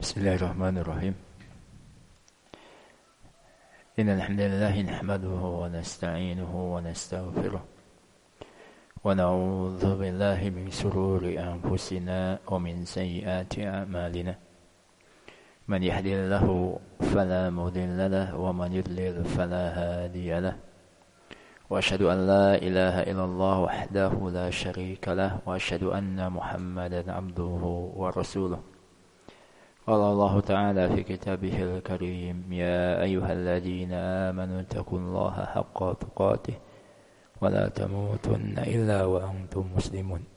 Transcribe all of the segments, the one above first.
Bismillahirrahmanirrahim. Innal hamdalillah nahmaduhu wa nasta'inuhu wa nastaghfiruh wa na'udzu billahi min shururi anfusina wa min sayyiati a'malina. Man yahdihillahu fala mudilla lahu wa man yudlil fala hadiya lahu. Wa asyhadu an la ilaha illallah wahdahu la syarika lahu wa asyhadu anna Muhammadan 'abduhu wa rasuluh. قال الله تعالى في كتابه الكريم يا أيها الذين آمنوا اتقوا الله حق تقاته ولا تموتن إلا وأنتم مسلمون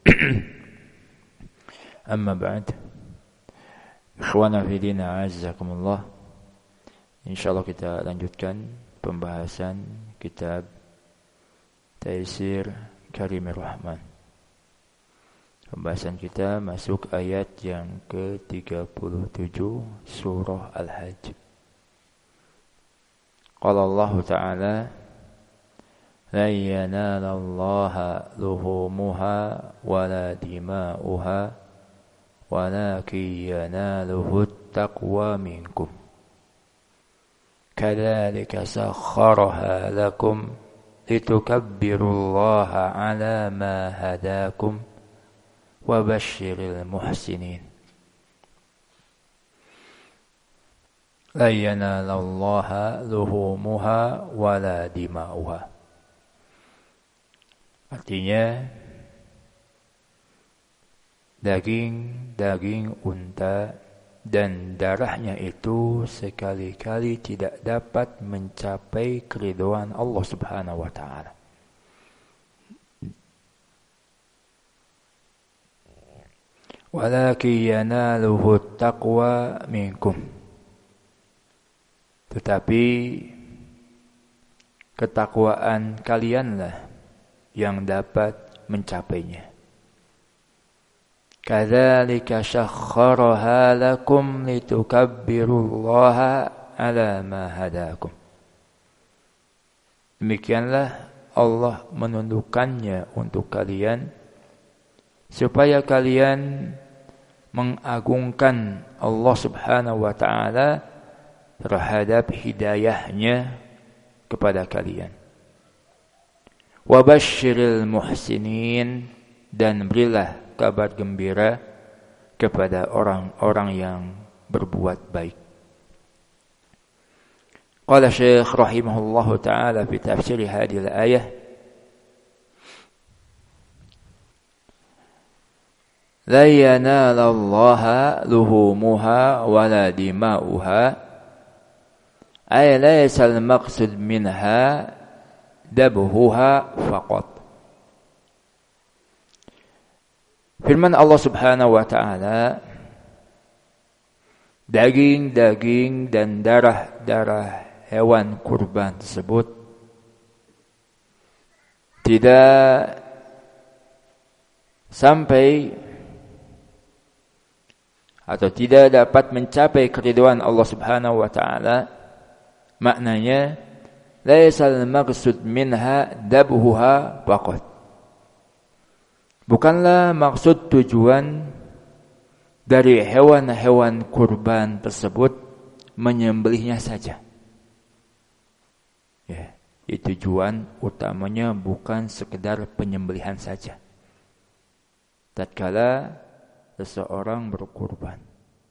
أما بعد إخوانا في دين أعزكم الله. InsyaAllah kita lanjutkan pembahasan kitab Taisir Karimir Rahman. Pembahasan kita masuk ayat yang ke-37 surah Al-Hajj. Qala Allah Ta'ala la yanalallaha luhumuha wala dima'uha walakin yanaluhu at-taqwa minkum kadzalika sakhkharaha lakum litukabbirullaha ala ma hadakum wa basyiril muhsinin. La yanalallaha luhumuha wala dima'uha. Artinya daging unta dan darahnya itu sekali-kali tidak dapat mencapai keridhaan Allah Subhanahu wa taala. Walakin yanaluhu at-taqwa minkum. Tetapi ketakwaan kalianlah yang dapat mencapainya. Kadzalika sakhkharaha lakum litukabbirullaha ala ma hadakum. Demikianlah Allah menundukkannya untuk kalian supaya kalian mengagungkan Allah Subhanahu wa taala terhadap hidayahnya kepada kalian. Wa basyiril muhsinin, dan berilah kabar gembira kepada orang-orang yang berbuat baik. Qala Syekh rahimahullahu taala fi tafsir hadhihi al-ayah la yanalallaha luhumuha wala dima'uha ay laysa al-maqsud minha dabhuha faqat. Firman Allah Subhanahu wa taala, daging-daging dan darah-darah hewan kurban tersebut tidak sampai atau tidak dapat mencapai keridhaan Allah Subhanahu wa taala. Maknanya laisal maqsud minha dabhuha faqat. Bukanlah maksud tujuan dari hewan-hewan kurban tersebut menyembelihnya saja. Ya, tujuan utamanya bukan sekedar penyembelihan saja. Tatkala seseorang berkurban.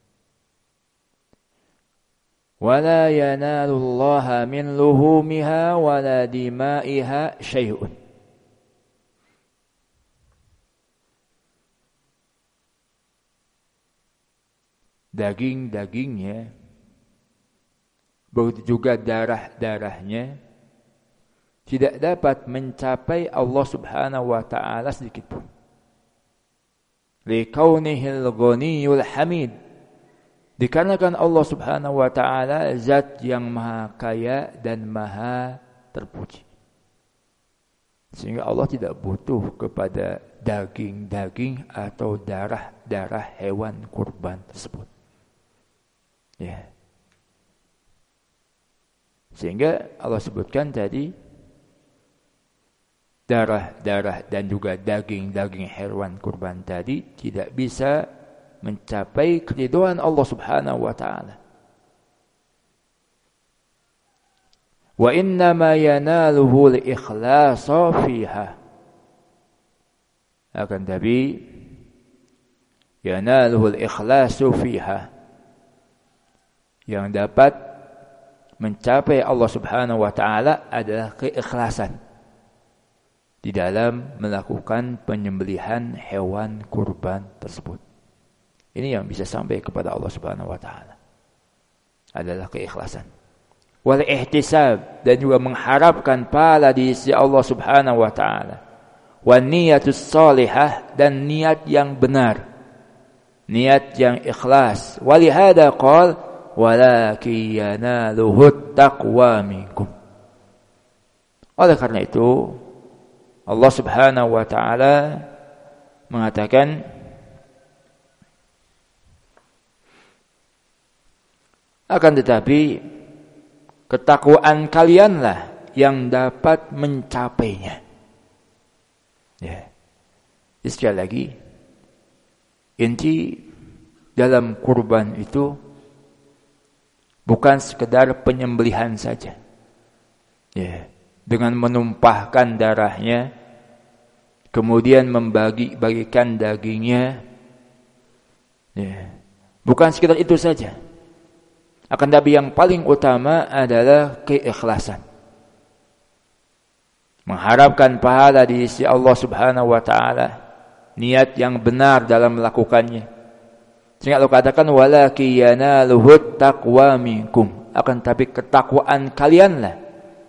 Wala yanalullaha min luhumiha wala dima'iha syai'un. Daging-dagingnya, begitu juga darah-darahnya tidak dapat mencapai Allah Subhanahu wa taala sedikit pun. Likaunihil ghaniyul hamid, dikarenakan Allah Subhanahu wa taala zat yang maha kaya dan maha terpuji, sehingga Allah tidak butuh kepada daging-daging atau darah-darah hewan kurban tersebut. Ya. Sehingga Allah sebutkan tadi darah-darah dan juga daging-daging hewan kurban tadi tidak bisa mencapai keridhaan Allah Subhanahu wa taala. Wa innama yanaluhu al-ikhlasa fiha. Akan tapi yanaluhu al-ikhlasu fiha. Yang dapat mencapai Allah Subhanahu wa taala adalah keikhlasan di dalam melakukan penyembelihan hewan kurban tersebut. Ini yang bisa sampai kepada Allah Subhanahu wa taala adalah keikhlasan. Wal ihtisab, dan juga mengharapkan pahala di sisi Allah Subhanahu wa taala. Wan niyatus salihah, dan niat yang benar. Niat yang ikhlas. Walihada qala walakin yanaluhut taqwa minkum. Oleh karena itu Allah Subhanahu wa taala mengatakan akan tetapi ketakwaan kalianlah yang dapat mencapainya. Ya. Sekali lagi, inti dalam kurban itu bukan sekedar penyembelihan saja. Ya. Dengan menumpahkan darahnya, kemudian membagi-bagikan dagingnya. Ya. Bukan sekedar itu saja. Akan tapi yang paling utama adalah keikhlasan. Mengharapkan pahala di sisi Allah Subhanahu wa taala, niat yang benar dalam melakukannya. Sehingga Allah katakan walakin yanaluhut taqwa minkum. Akan tapi ketakwaan kalianlah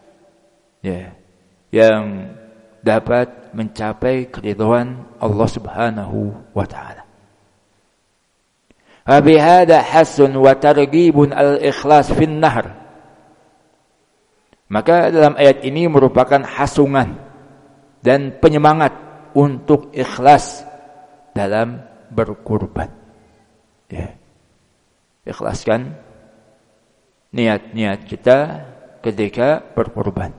yang dapat mencapai keridhaan Allah Subhanahu wa taala. Habihada hasun wa targhibun al-ikhlas fin nahr. Maka dalam ayat ini merupakan hasungan dan penyemangat untuk ikhlas dalam berkurban. Ya. Ikhlaskan niat-niat kita ketika berkurban.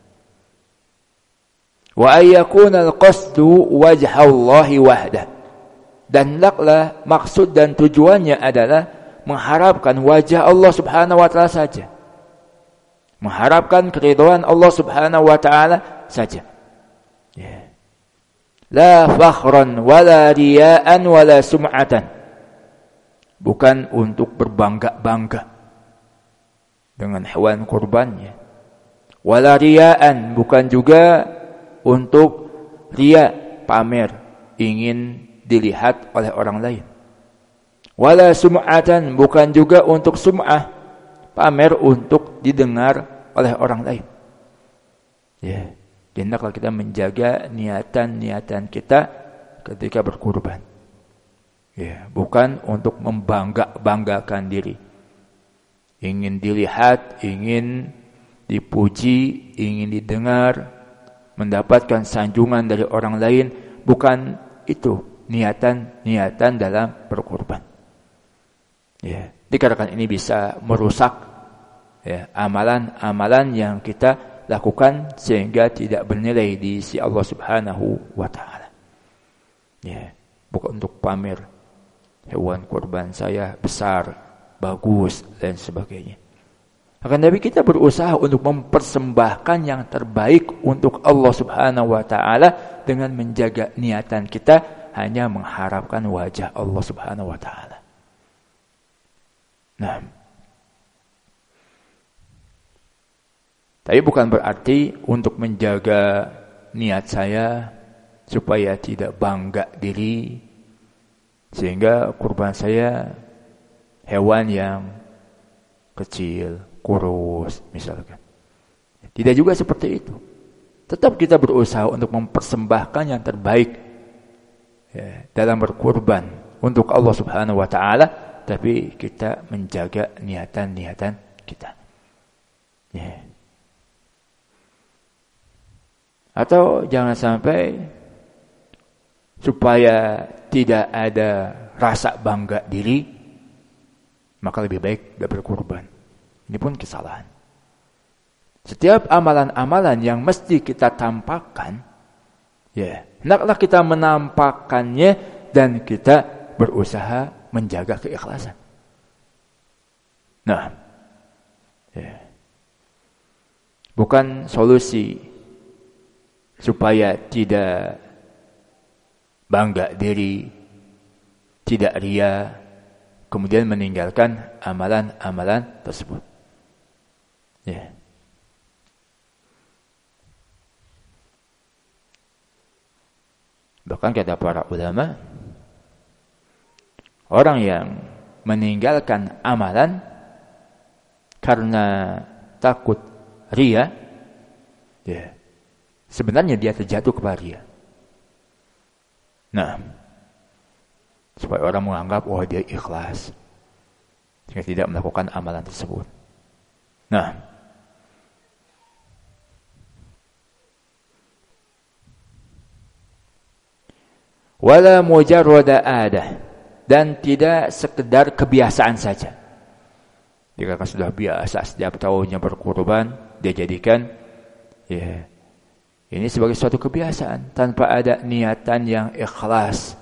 Wa ayyakuna al-qasdu wajhallahi wahdah. Dan hendaklah maksud dan tujuannya adalah mengharapkan wajah Allah Subhanahu wa taala saja. Mengharapkan keridhaan Allah Subhanahu wa taala saja. Ya. La fakhran wala riya'an wala sum'atan. Bukan untuk berbangga-bangga dengan hewan kurbannya. Wala riya'an, bukan juga untuk riya, pamer, ingin dilihat oleh orang lain. Wala sum'atan, bukan juga untuk sum'ah, pamer untuk didengar oleh orang lain. Ya, hendaklah kita menjaga niatan-niatan kita ketika berkurban. Ya, bukan untuk membangga-banggakan diri. Ingin dilihat, ingin dipuji, ingin didengar, mendapatkan sanjungan dari orang lain, bukan itu niatan dalam berkurban. Ya, dikarenakan ini bisa merusak amalan-amalan yang kita lakukan sehingga tidak bernilai di sisi Allah Subhanahu wa taala. Ya, bukan untuk pamer hewan kurban saya besar, bagus dan sebagainya. Akan tapi kita berusaha untuk mempersembahkan yang terbaik untuk Allah Subhanahu wa taala dengan menjaga niatan kita hanya mengharapkan wajah Allah Subhanahu wa taala. Nah, tapi bukan berarti untuk menjaga niat saya supaya tidak bangga diri sehingga kurban saya hewan yang kecil, kurus misalkan. Tidak juga seperti itu. Tetap kita berusaha untuk mempersembahkan yang terbaik dalam berkurban untuk Allah Subhanahu wa taala, tapi kita menjaga niatan-niatan kita. Ya. Atau jangan sampai supaya tidak ada rasa bangga diri, maka lebih baik tidak berkurban. Ini pun kesalahan. Setiap amalan-amalan yang mesti kita tampakkan, hendaklah kita menampakkannya dan kita berusaha menjaga keikhlasan. Nah, bukan solusi supaya tidak bangga diri, tidak ria, kemudian meninggalkan amalan-amalan tersebut. Bahkan kata para ulama, orang yang meninggalkan amalan karena takut ria, sebenarnya dia terjatuh kepada ria. Nah, supaya orang menganggap dia ikhlas sehingga tidak melakukan amalan tersebut. Nah, wala mujarrada adah, dan tidak sekedar kebiasaan saja. Jika sudah biasa setiap tahunnya berkurban, dia jadikan ini sebagai suatu kebiasaan tanpa ada niatan yang ikhlas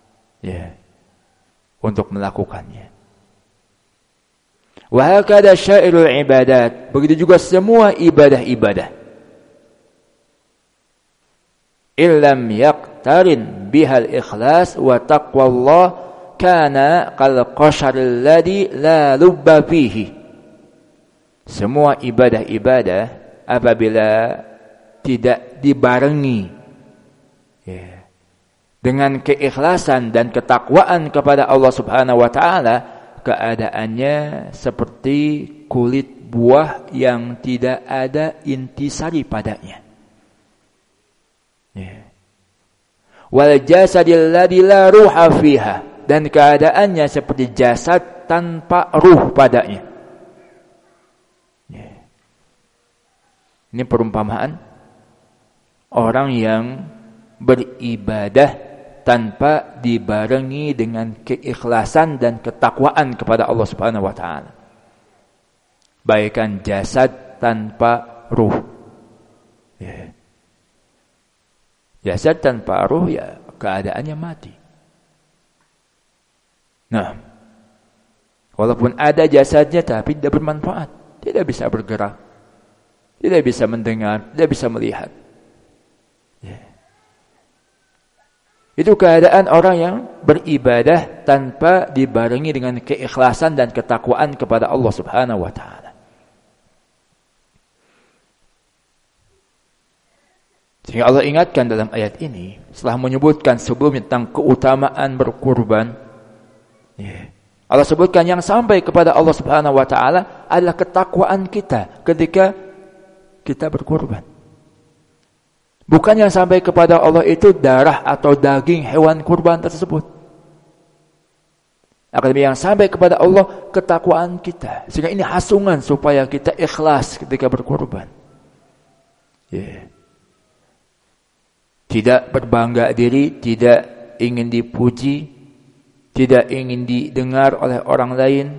untuk melakukannya. Wa hakada syairul ibadat, begitu juga semua ibadah-ibadah. Illam yaqtarin bihal ikhlas wa taqwallah kana kal qasharil ladzi la lubba fihi. Semua ibadah-ibadah apabila tidak dibarengi dengan keikhlasan dan ketakwaan kepada Allah Subhanahu wa taala, keadaannya seperti kulit buah yang tidak ada intisari padanya. Wal jasadil ladzi la ruha fiha, dan keadaannya seperti jasad tanpa ruh padanya. Ini perumpamaan orang yang beribadah tanpa dibarengi dengan keikhlasan dan ketakwaan kepada Allah Subhanahu wa taala. Bagaikan jasad tanpa ruh. Jasad tanpa ruh keadaannya mati. Nah, walaupun ada jasadnya tapi tidak bermanfaat, tidak bisa bergerak, tidak bisa mendengar, tidak bisa melihat. Itu keadaan orang yang beribadah tanpa dibarengi dengan keikhlasan dan ketakwaan kepada Allah Subhanahu wa taala. Sehingga Allah ingatkan dalam ayat ini, setelah menyebutkan sebelumnya tentang keutamaan berkurban, Allah sebutkan yang sampai kepada Allah Subhanahu wa taala adalah ketakwaan kita ketika kita berkurban. Bukan yang sampai kepada Allah itu darah atau daging hewan kurban tersebut. Akan yang sampai kepada Allah ketakwaan kita. Sehingga ini hasungan supaya kita ikhlas ketika berkurban. Tidak berbangga diri, tidak ingin dipuji, tidak ingin didengar oleh orang lain.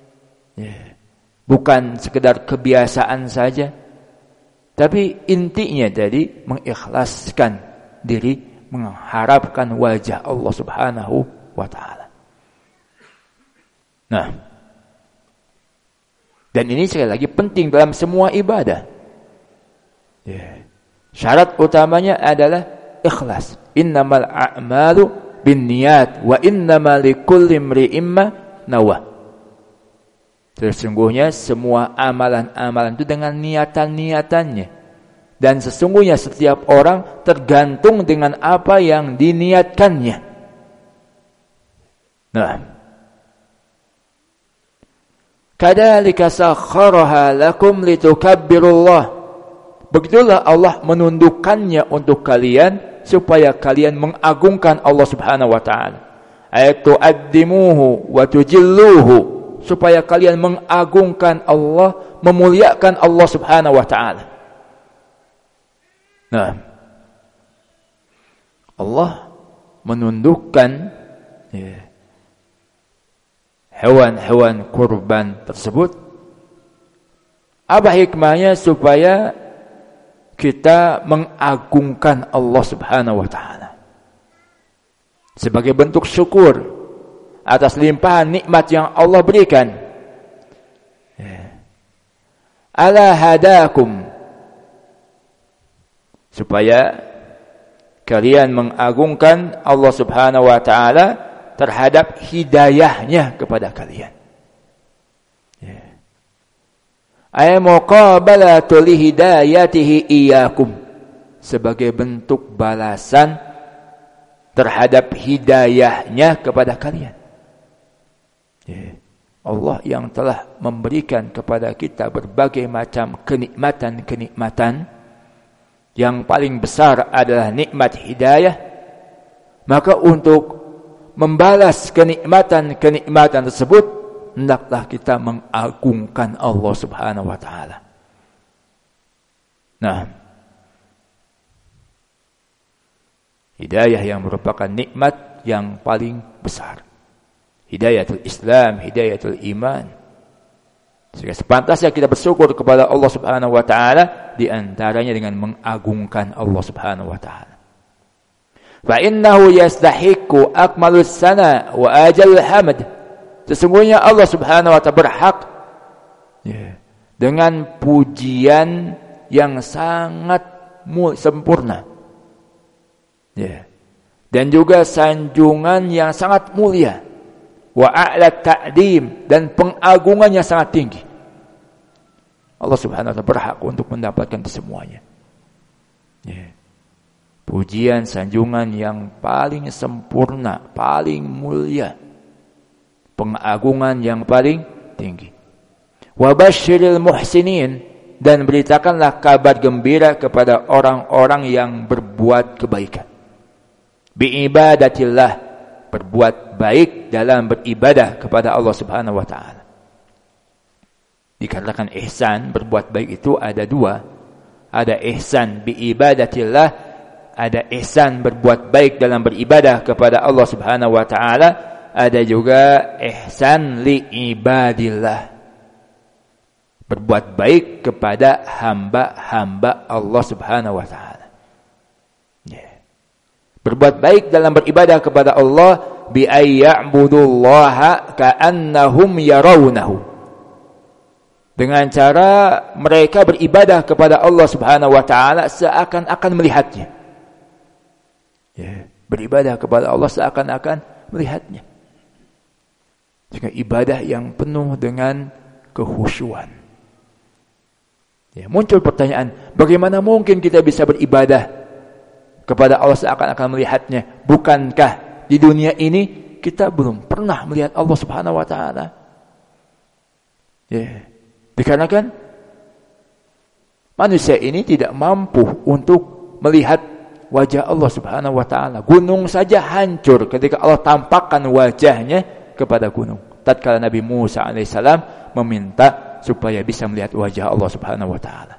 Bukan sekedar kebiasaan saja. Tapi intinya tadi mengikhlaskan diri, mengharapkan wajah Allah Subhanahu wa taala. Nah, dan ini sekali lagi penting dalam semua ibadah. Syarat utamanya adalah ikhlas. Innamal a'malu binniyat wa innamal likulli imri'in ma nawa. Sesungguhnya semua amalan-amalan itu dengan niatan-niatannya. Dan sesungguhnya setiap orang tergantung dengan apa yang diniatkannya. Nah, kadzalika sakhkharaha lakum litukabbirullah. Begitulah Allah menundukkannya untuk kalian supaya kalian mengagungkan Allah Subhanahu wa taala. Ayatu addimuhu wa tujilluhu, supaya kalian mengagungkan Allah, memuliakan Allah Subhanahu wa taala. Nah, Allah menundukkan hewan-hewan kurban tersebut. Apa hikmahnya? Supaya kita mengagungkan Allah Subhanahu wa taala. Sebagai bentuk syukur atas limpahan nikmat yang Allah berikan. Ala hadakum, supaya kalian mengagungkan Allah Subhanahu wa taala terhadap hidayahnya kepada kalian. Ay muqabalatu li hidayatihi iyyakum, sebagai bentuk balasan terhadap hidayahnya kepada kalian. Allah yang telah memberikan kepada kita berbagai macam kenikmatan-kenikmatan, yang paling besar adalah nikmat hidayah. Maka untuk membalas kenikmatan-kenikmatan tersebut, hendaklah kita mengagungkan Allah Subhanahu wa taala. Nah, hidayah yang merupakan nikmat yang paling besar. Hidayatul Islam, hidayatul iman. Sehingga sepantasnya kita bersyukur kepada Allah Subhanahu wa taala, di antaranya dengan mengagungkan Allah Subhanahu wa taala. Fa innahu yastahiqqu akmalus sana wa ajalul hamd. Sesungguhnya Allah Subhanahu wa taala berhak dengan pujian yang sangat sempurna. Dan juga sanjungan yang sangat mulia. Wa a'la ta'dim, dan pengagungan yang sangat tinggi. Allah Subhanahu wa taala berhak untuk mendapatkan semuanya. Pujian, sanjungan yang paling sempurna, paling mulia. Pengagungan yang paling tinggi. Wa basyiril muhsinin, dan beritakanlah kabar gembira kepada orang-orang yang berbuat kebaikan. Biibadatillah, berbuat baik dalam beribadah kepada Allah Subhanahu wa taala. Dikatakan ihsan, berbuat baik itu ada dua. Ada ihsan biibadatillah, ada ihsan berbuat baik dalam beribadah kepada Allah Subhanahu wa taala, ada juga ihsan li ibadillah, berbuat baik kepada hamba-hamba Allah Subhanahu wa taala. Berbuat baik dalam beribadah kepada Allah bi ayya'budullaha ka'annahum yarawnahu, dengan cara mereka beribadah kepada Allah Subhanahu wa taala seakan-akan melihatnya. Beribadah kepada Allah seakan-akan melihatnya. Jika ibadah yang penuh dengan kehusyuan. Muncul pertanyaan, bagaimana mungkin kita bisa beribadah kepada Allah seakan-akan melihatnya? Bukankah di dunia ini kita belum pernah melihat Allah Subhanahu wa taala? Dikarenakan manusia ini tidak mampu untuk melihat wajah Allah Subhanahu wa taala. Gunung saja hancur ketika Allah tampakkan wajahnya kepada gunung. Tatkala Nabi Musa alaihissalam meminta supaya bisa melihat wajah Allah Subhanahu wa taala.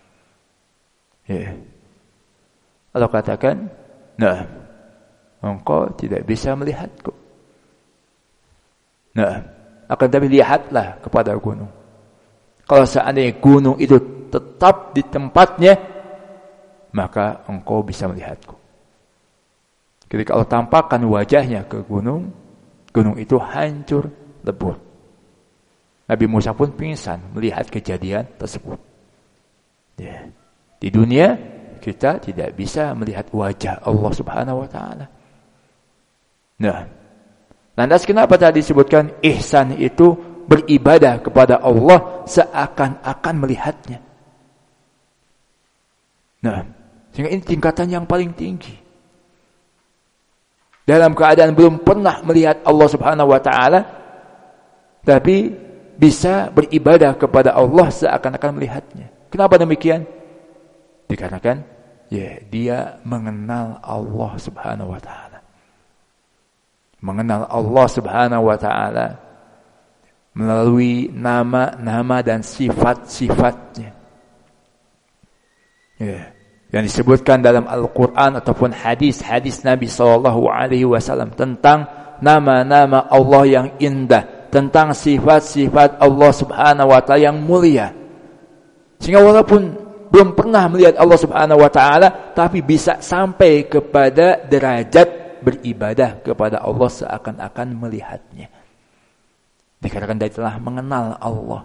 Allah katakan, "Nah, engkau tidak bisa melihatku." Nah, akan tapi lihatlah kepada gunung. Kalau seandainya gunung itu tetap di tempatnya, maka engkau bisa melihatku. Ketika Allah tampakkan wajahnya ke gunung, gunung itu hancur lebur. Nabi Musa pun pingsan melihat kejadian tersebut. Di dunia kita tidak bisa melihat wajah Allah Subhanahu wa taala. Nah, lantas kenapa tadi disebutkan ihsan itu beribadah kepada Allah seakan-akan melihatnya? Nah, sehingga ini tingkatan yang paling tinggi. Dalam keadaan belum pernah melihat Allah Subhanahu wa taala, tapi bisa beribadah kepada Allah seakan-akan melihatnya. Kenapa demikian? Dikarenakan dia mengenal Allah Subhanahu wa taala. Mengenal Allah Subhanahu wa taala melalui nama-nama dan sifat-sifatnya. Yang disebutkan dalam Al-Qur'an ataupun hadis-hadis Nabi sallallahu alaihi wasallam tentang nama-nama Allah yang indah, tentang sifat-sifat Allah Subhanahu wa taala yang mulia. Sehingga walaupun belum pernah melihat Allah Subhanahu wa taala, tapi bisa sampai kepada derajat beribadah kepada Allah seakan-akan melihatnya. Dikarenakan dia telah mengenal Allah.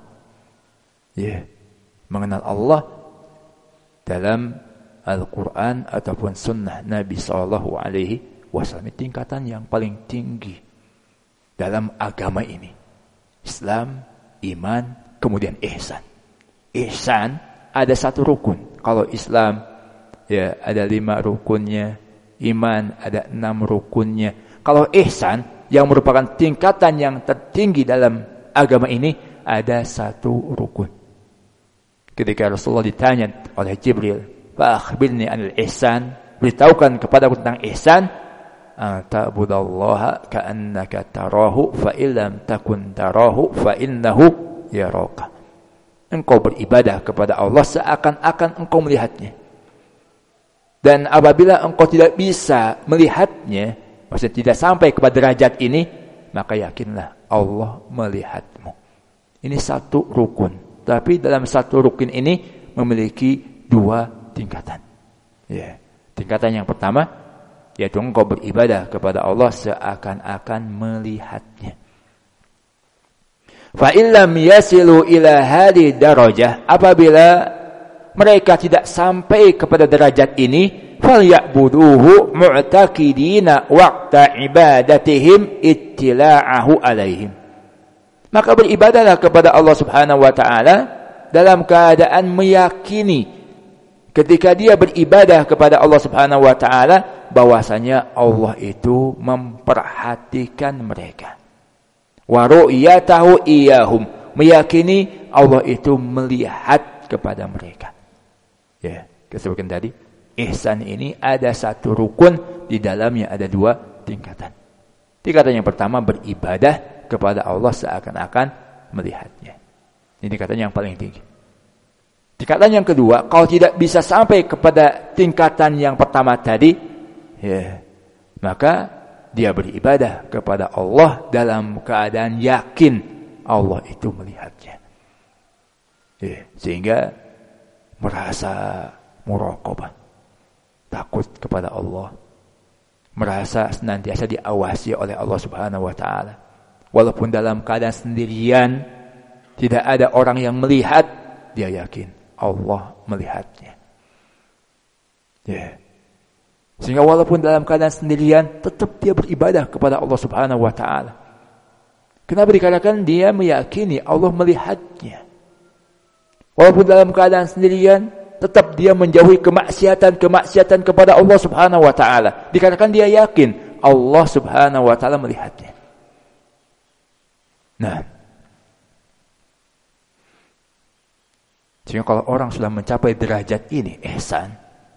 Mengenal Allah dalam Al-Quran ataupun sunnah Nabi SAW. Tingkatan yang paling tinggi dalam agama ini. Islam, iman, kemudian ihsan. Ihsan ada 1 rukun. Kalau Islam ada 5 rukunnya, iman ada 6 rukunnya. Kalau ihsan yang merupakan tingkatan yang tertinggi dalam agama ini ada 1 rukun. Ketika Rasulullah ditanya oleh Jibril, "Fa akhbirni 'anil ihsan," beritahukan kepadaku tentang ihsan, "Ta'budallaha ka'annaka tarahu fa illam takun tarahu fa innahu yaraka." Engkau beribadah kepada Allah seakan-akan engkau melihatnya. Dan apabila engkau tidak bisa melihatnya, maksudnya tidak sampai kepada derajat ini, maka yakinlah Allah melihatmu. Ini 1 rukun. Tapi dalam 1 rukun ini memiliki 2 tingkatan. Tingkatan yang pertama, yaitu engkau beribadah kepada Allah seakan-akan melihatnya. Fa illam yasilu ila hadhihi darajah, apabila mereka tidak sampai kepada derajat ini, falyabuduhu mu'taqidina waqta ibadatihim ittila'ahu alaihim. Maka beribadahlah kepada Allah Subhanahu wa taala dalam keadaan meyakini ketika dia beribadah kepada Allah Subhanahu wa taala bahwasanya Allah itu memperhatikan mereka. Wa ru'yatahu iyahum, meyakini Allah itu melihat kepada mereka. Disebutkan tadi, ihsan ini ada 1 rukun, di dalamnya ada 2 tingkatan. Tingkatan yang pertama beribadah kepada Allah seakan-akan melihatnya. Ini tingkatan yang paling tinggi. Tingkatan yang kedua, kalau tidak bisa sampai kepada tingkatan yang pertama tadi, maka dia beribadah kepada Allah dalam keadaan yakin Allah itu melihatnya. Sehingga merasa muraqabah, takut kepada Allah, merasa senantiasa diawasi oleh Allah Subhanahu wa taala. Walaupun dalam keadaan sendirian, tidak ada orang yang melihat, dia yakin Allah melihatnya. Sehingga walaupun dalam keadaan sendirian, tetap dia beribadah kepada Allah Subhanahu wa taala. Kenapa? Dikarenakan dia meyakini Allah melihatnya. Walaupun dalam keadaan sendirian, tetap dia menjauhi kemaksiatan kepada Allah Subhanahu wa taala. Dikarenakan dia yakin Allah Subhanahu wa taala melihatnya. Sehingga kalau orang sudah mencapai derajat ini, ihsan,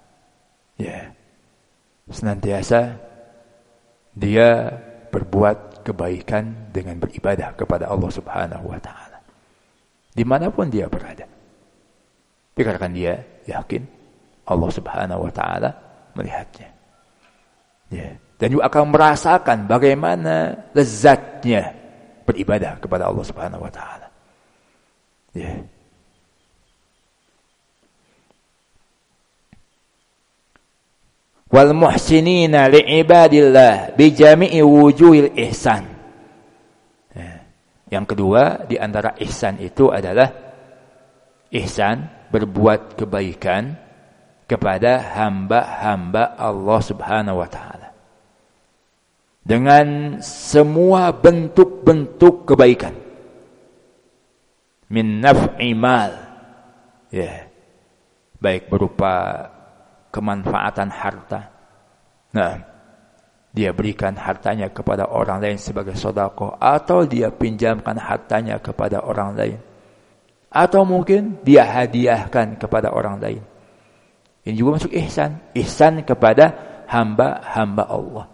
senantiasa dia berbuat kebaikan dengan beribadah kepada Allah Subhanahu wa taala. Dimanapun dia berada. Dikarenakan dia yakin Allah Subhanahu wa taala melihatnya. Dan juga akan merasakan bagaimana lezatnya beribadah kepada Allah Subhanahu wa taala. Wal muhsinina li'ibadillah bi jami'i wujuhil ihsan. Yang kedua di antara ihsan itu adalah ihsan berbuat kebaikan kepada hamba-hamba Allah Subhanahu wa taala. Dengan semua bentuk-bentuk kebaikan. Min naf'i mal. Baik berupa kemanfaatan harta. Dia berikan hartanya kepada orang lain sebagai sedekah, atau dia pinjamkan hartanya kepada orang lain, atau mungkin dia hadiahkan kepada orang lain. Ini juga masuk ihsan. Ihsan kepada hamba-hamba Allah.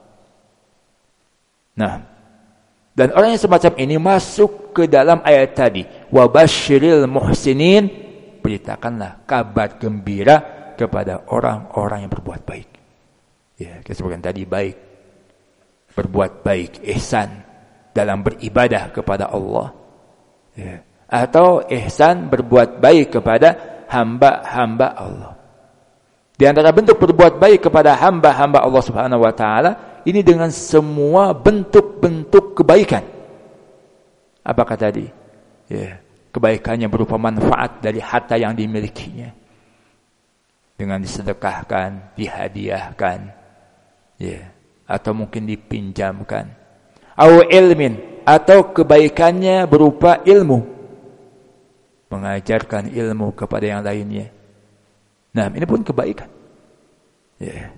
Dan orang yang semacam ini masuk ke dalam ayat tadi. Wa basyiril muhsinin, beritakanlah kabar gembira kepada orang-orang yang berbuat baik. Kita sebutkan tadi baik, berbuat baik, ihsan dalam beribadah kepada Allah, atau ihsan berbuat baik kepada hamba-hamba Allah. Di antara bentuk berbuat baik kepada hamba-hamba Allah Subhanahu wa taala ini dengan semua bentuk-bentuk kebaikan. Apakah tadi? Ya, kebaikannya berupa manfaat dari harta yang dimilikinya. Dengan disedekahkan, dihadiahkan, ya, atau mungkin dipinjamkan. Au ilmin, atau kebaikannya berupa ilmu, mengajarkan ilmu kepada yang lainnya. Nah, ini pun kebaikan. Ya.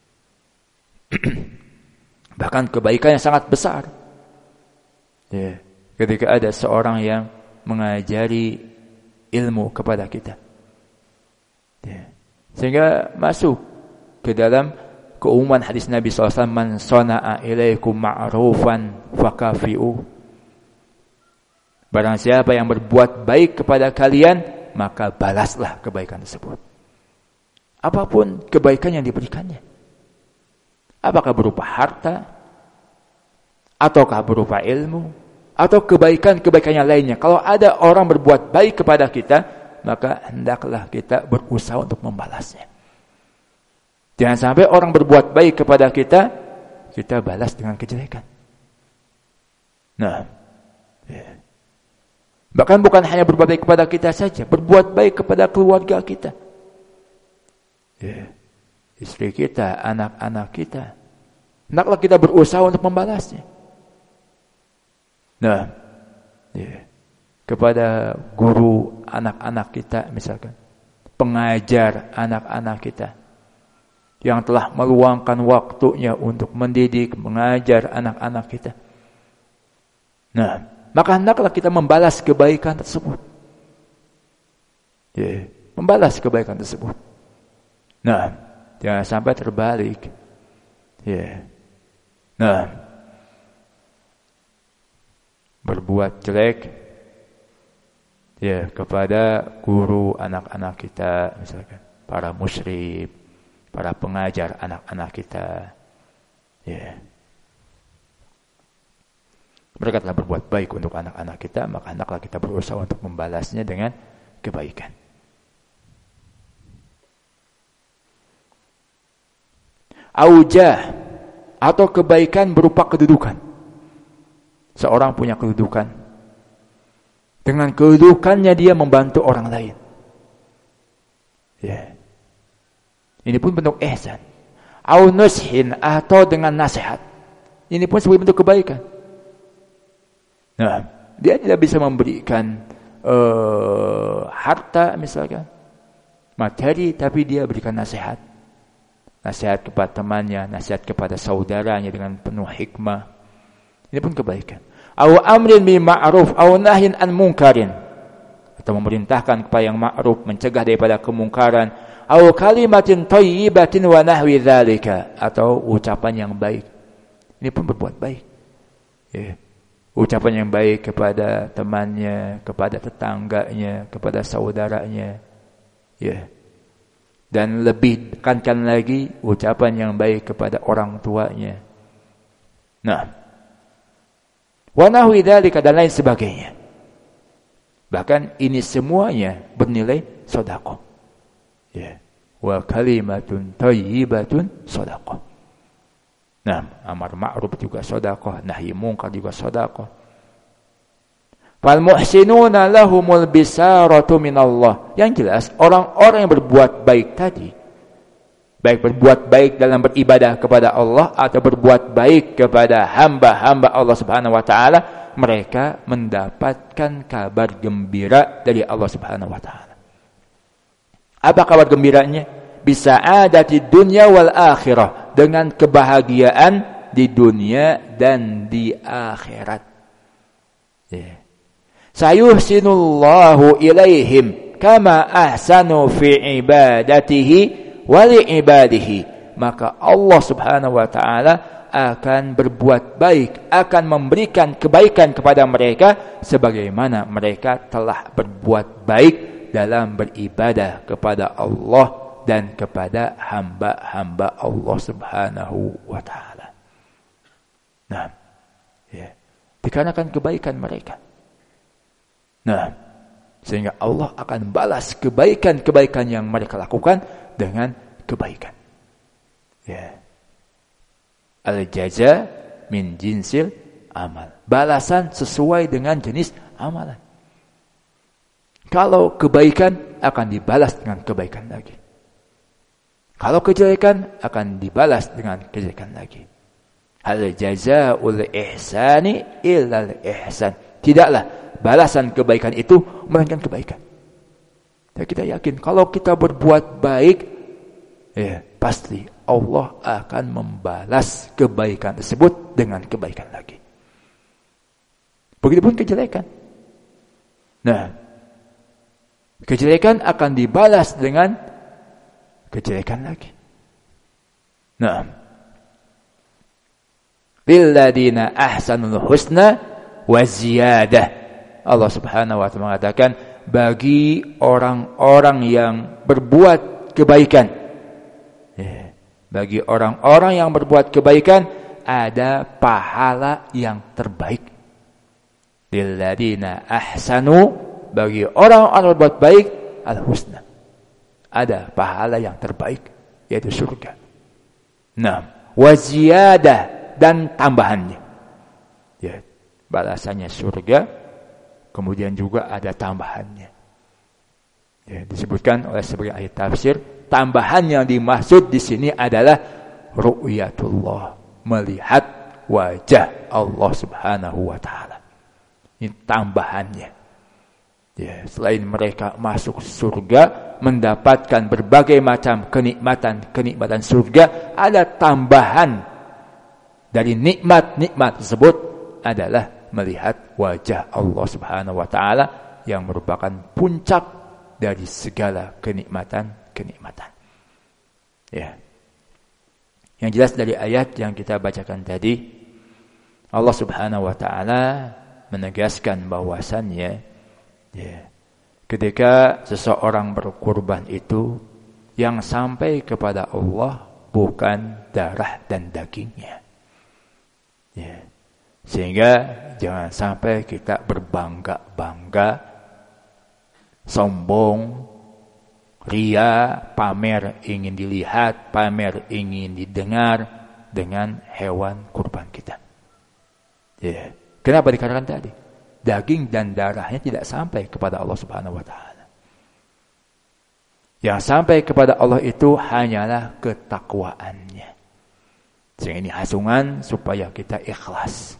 Bahkan kebaikan yang sangat besar. Ya. Ketika ada seorang yang mengajari ilmu kepada kita. Ya. Sehingga masuk ke dalam keumuman hadis Nabi SAW, man sana'a ilaikum ma'rufan fakafi'u. Barang siapa yang berbuat baik kepada kalian, maka balaslah kebaikan tersebut. Apapun kebaikan yang diberikannya. Apakah berupa harta, ataukah berupa ilmu, atau kebaikan-kebaikan yang lainnya. Kalau ada orang berbuat baik kepada kita, maka hendaklah kita berusaha untuk membalasnya. Jangan sampai orang berbuat baik kepada kita, kita balas dengan kejelekan. Nah, ya. Bahkan bukan hanya berbuat baik kepada kita saja, berbuat baik kepada keluarga kita. Ya. Istri kita, anak-anak kita. Hendaklah kita berusaha untuk membalasnya. Nah, ya. Kepada guru anak-anak kita misalkan, pengajar anak-anak kita yang telah meluangkan waktunya untuk mendidik, mengajar anak-anak kita. Nah, maka hendaklah kita membalas kebaikan tersebut. Ya, membalas kebaikan tersebut. Nah, jangan sampai terbalik. Ya. Nah, berbuat jelek ya kepada guru anak-anak kita misalkan, para musyrif, para pengajar anak-anak kita. Ya. Mereka telah berbuat baik untuk anak-anak kita, maka hendaklah kita berusaha untuk membalasnya dengan kebaikan. Aujah, atau kebaikan berupa kedudukan. Seorang punya kedudukan. Dengan kedudukannya dia membantu orang lain. Ya. Ini pun bentuk ihsan. Au nushin, atau dengan nasihat. Ini pun sebagai bentuk kebaikan. Nah, dia tidak bisa memberikan harta misalkan, materi, tapi dia berikan nasihat. Nasihat kepada temannya, nasihat kepada saudaranya dengan penuh hikmah. Ini pun kebaikan. Au amrin bil ma'ruf au nahyin an munkarin. Atau memerintahkan kepada yang ma'ruf, mencegah daripada kemungkaran. Au kalimatin thayyibatin wa nahwi dzalika, atau ucapan yang baik. Ini pun berbuat baik. Ya. Ucapan yang baik kepada temannya, kepada tetangganya, kepada saudaranya. Ya. Dan lebih tekankan lagi ucapan yang baik kepada orang tuanya. Nah, wa nahwi dzalika, dan lain sebagainya. Bahkan ini semuanya bernilai sedekah. Ya. Wa kalimatun thayyibatun sedekah. Nah, amar ma'ruf juga sedekah, nahi munkar juga sedekah. Fal muhsinuna lahumul bisaratu minallah. Yang jelas, orang-orang yang berbuat baik tadi, baik berbuat baik dalam beribadah kepada Allah atau berbuat baik kepada hamba-hamba Allah Subhanahu wa taala, mereka mendapatkan kabar gembira dari Allah Subhanahu wa taala. Apa kabar gembiranya? Bisa ada di dunia wal akhirah, dengan kebahagiaan di dunia dan di akhirat. Yeah. Sayuhsinullahu ilaihim kama ahsanu fi ibadatihi wa li ibadihi. Maka Allah Subhanahu wa taala akan berbuat baik, akan memberikan kebaikan kepada mereka sebagaimana mereka telah berbuat baik dalam beribadah kepada Allah dan kepada hamba-hamba Allah Subhanahu wa taala. Nah, ya, dikarenakan kebaikan mereka. Nah, sehingga Allah akan balas kebaikan-kebaikan yang mereka lakukan dengan kebaikan. Ya. Al-jaza min jinsil amal. Balasan sesuai dengan jenis amalan. Kalau kebaikan akan dibalas dengan kebaikan lagi. Kalau kejelekan akan dibalas dengan kejelekan lagi. Hal jazaa'ul ihsani illal ihsan. Tidaklah balasan kebaikan itu melainkan kebaikan. Dan kita yakin kalau kita berbuat baik, pasti Allah akan membalas kebaikan tersebut dengan kebaikan lagi. Begitupun kejelekan. Nah, kejelekan akan dibalas dengan kejelekan lagi. Nah, lilladina ahsanul husna wa ziyadah. Allah Subhanahu wa taala mengatakan bagi orang-orang yang berbuat kebaikan. Bagi orang-orang yang berbuat kebaikan ada pahala yang terbaik. Lilladina ahsanu, bagi orang-orang berbuat baik al-husna, ada pahala yang terbaik, yaitu surga. Nah, waziyadah, dan tambahannya. Ya, balasannya surga, kemudian juga ada tambahannya. Ya, disebutkan oleh sebagai ayat tafsir, tambahan yang dimaksud di sini adalah ru'yatullah, melihat wajah Allah Subhanahu wa taala. Ini tambahannya. Ya, selain mereka masuk surga, mendapatkan berbagai macam kenikmatan surga, ada tambahan dari nikmat-nikmat tersebut adalah melihat wajah Allah Subhanahu wa taala yang merupakan puncak dari segala kenikmatan. Ya. Yang jelas dari ayat yang kita bacakan tadi, Allah Subhanahu wa taala menegaskan bahwasannya ketika seseorang berkurban itu yang sampai kepada Allah bukan darah dan dagingnya. Sehingga jangan sampai kita berbangga-bangga, sombong, ria, pamer ingin dilihat, pamer ingin didengar dengan hewan kurban kita. Kenapa dikatakan tadi? Daging dan darahnya tidak sampai kepada Allah Subhanahu wa taala. Yang sampai kepada Allah itu hanyalah ketakwaannya. Sehingga ini hasungan supaya kita ikhlas.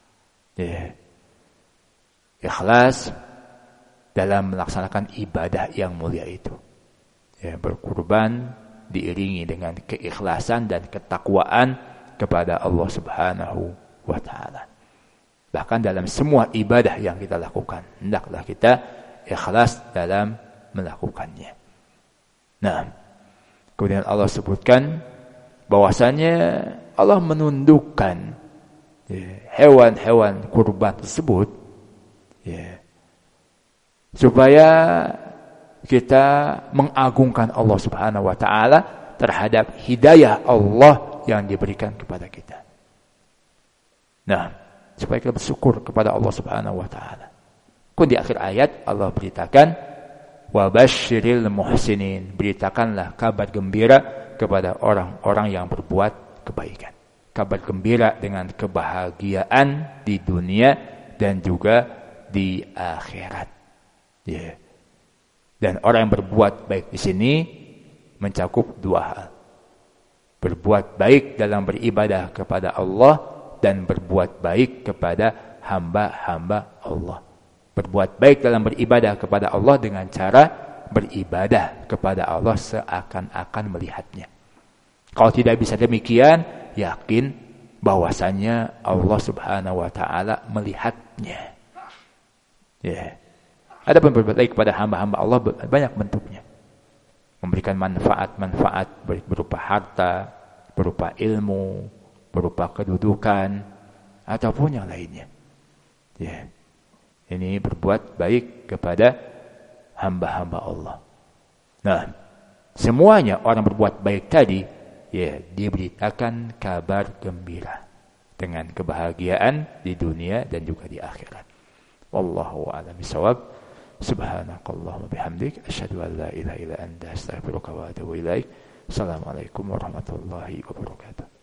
Ikhlas dalam melaksanakan ibadah yang mulia itu. Berkurban diiringi dengan keikhlasan dan ketakwaan kepada Allah Subhanahu wa taala. Bahkan dalam semua ibadah yang kita lakukan, hendaklah kita ikhlas dalam melakukannya. Nah, kemudian Allah sebutkan bahwasannya Allah menundukkan hewan-hewan kurban tersebut supaya kita mengagungkan Allah Subhanahu wa taala terhadap hidayah Allah yang diberikan kepada kita. Nah, supaya kita bersyukur kepada Allah Subhanahu wa taala. Kemudian di akhir ayat Allah beritakan wa basyiril muhsinin, beritakanlah kabar gembira kepada orang-orang yang berbuat kebaikan. Kabar gembira dengan kebahagiaan di dunia dan juga di akhirat. Dan orang yang berbuat baik di sini mencakup dua hal. Berbuat baik dalam beribadah kepada Allah dan berbuat baik kepada hamba-hamba Allah. Berbuat baik dalam beribadah kepada Allah dengan cara beribadah kepada Allah seakan-akan melihatnya. Kalau tidak bisa demikian, yakin bahwasannya Allah Subhanahu wa taala melihatnya. Adapun berbuat baik kepada hamba-hamba Allah banyak bentuknya. Memberikan manfaat berupa harta, berupa ilmu, berupa kedudukan, ataupun yang lainnya. Ini berbuat baik kepada hamba-hamba Allah. Nah, semuanya orang berbuat baik tadi, diberitakan kabar gembira dengan kebahagiaan di dunia dan juga di akhirat. Wallahu a'lam bishawab. Subhanakallahumma bihamdik, asyhadu an la ilaha illa anta, astaghfiruka wa atubu ilaik. Assalamualaikum warahmatullahi wabarakatuh.